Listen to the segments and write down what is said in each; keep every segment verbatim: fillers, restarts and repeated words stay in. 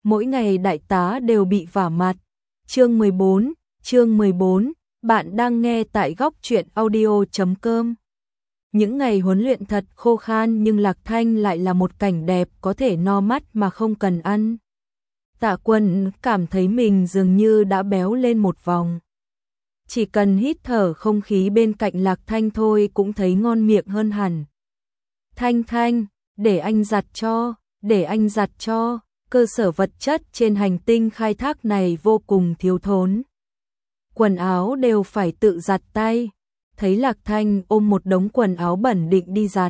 mỗi ngày đại tá đều bị vả mặt. Chương mười bốn, chương mười bốn, bạn đang nghe tại góc truyện audio chấm com. Những ngày huấn luyện thật khô khan nhưng Lạc Thanh lại là một cảnh đẹp có thể no mắt mà không cần ăn. Tạ Quân cảm thấy mình dường như đã béo lên một vòng. Chỉ cần hít thở không khí bên cạnh Lạc Thanh thôi cũng thấy ngon miệng hơn hẳn. Thanh Thanh, để anh giặt cho, để anh giặt cho, cơ sở vật chất trên hành tinh khai thác này vô cùng thiếu thốn. Quần áo đều phải tự giặt tay, thấy Lạc Thanh ôm một đống quần áo bẩn định đi giặt.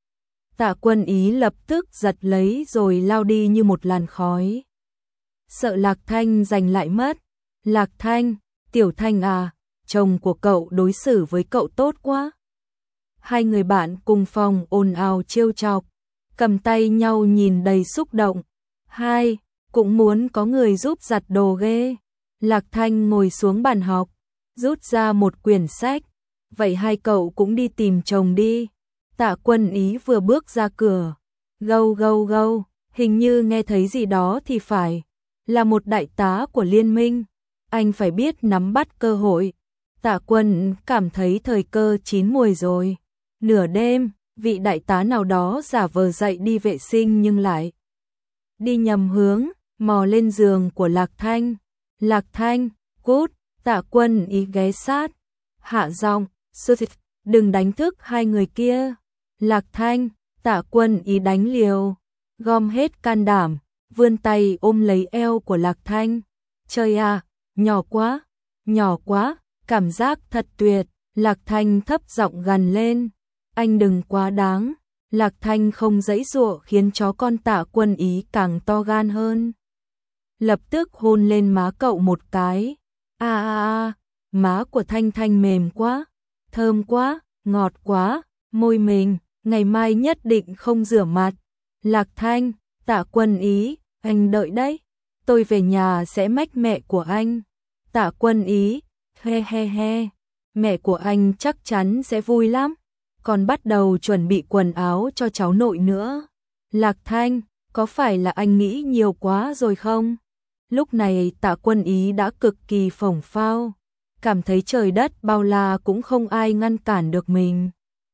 Tạ Quân Ý lập tức giật lấy rồi lao đi như một làn khói. Sợ Lạc Thanh giành lại mất. Lạc Thanh, Tiểu Thanh à, chồng của cậu đối xử với cậu tốt quá. Hai người bạn cùng phòng ồn ào trêu chọc, cầm tay nhau nhìn đầy xúc động. Hai, cũng muốn có người giúp giặt đồ ghê. Lạc Thanh ngồi xuống bàn học, rút ra một quyển sách. Vậy hai cậu cũng đi tìm chồng đi. Tạ Quân Ý vừa bước ra cửa. Gâu gâu gâu, hình như nghe thấy gì đó thì phải. Là một đại tá của liên minh. Anh phải biết nắm bắt cơ hội. Tạ Quân cảm thấy thời cơ chín muồi rồi. Nửa đêm, vị đại tá nào đó giả vờ dậy đi vệ sinh nhưng lại đi nhầm hướng, mò lên giường của Lạc Thanh. Lạc Thanh, cút. Tạ Quân Ý ghé sát, hạ giọng, đừng đánh thức hai người kia. Lạc Thanh, Tạ Quân Ý đánh liều, gom hết can đảm, vươn tay ôm lấy eo của Lạc Thanh. Trời à, nhỏ quá, nhỏ quá, cảm giác thật tuyệt. Lạc Thanh thấp giọng gằn lên, anh đừng quá đáng. Lạc Thanh không giãy giụa khiến chó con Tạ Quân Ý càng to gan hơn. Lập tức hôn lên má cậu một cái. A a a, má của Thanh Thanh mềm quá, thơm quá, ngọt quá, môi mình, ngày mai nhất định không rửa mặt. Lạc Thanh, Tạ Quân Ý, anh đợi đấy, tôi về nhà sẽ mách mẹ của anh. Tạ Quân Ý, he he he, mẹ của anh chắc chắn sẽ vui lắm, còn bắt đầu chuẩn bị quần áo cho cháu nội nữa. Lạc Thanh, có phải là anh nghĩ nhiều quá rồi không? Lúc này Tạ Quân Ý đã cực kỳ phồng phao, cảm thấy trời đất bao la cũng không ai ngăn cản được mình.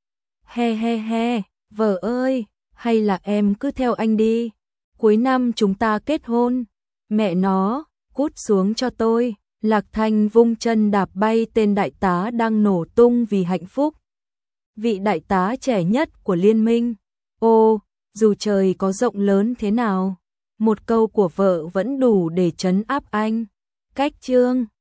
He he he, vợ ơi, hay là em cứ theo anh đi, cuối năm chúng ta kết hôn. Mẹ nó, cút xuống cho tôi. Lạc Thanh vung chân đạp bay tên đại tá đang nổ tung vì hạnh phúc. Vị đại tá trẻ nhất của liên minh. Ô, dù trời có rộng lớn thế nào, một câu của vợ vẫn đủ để trấn áp anh. Cách chương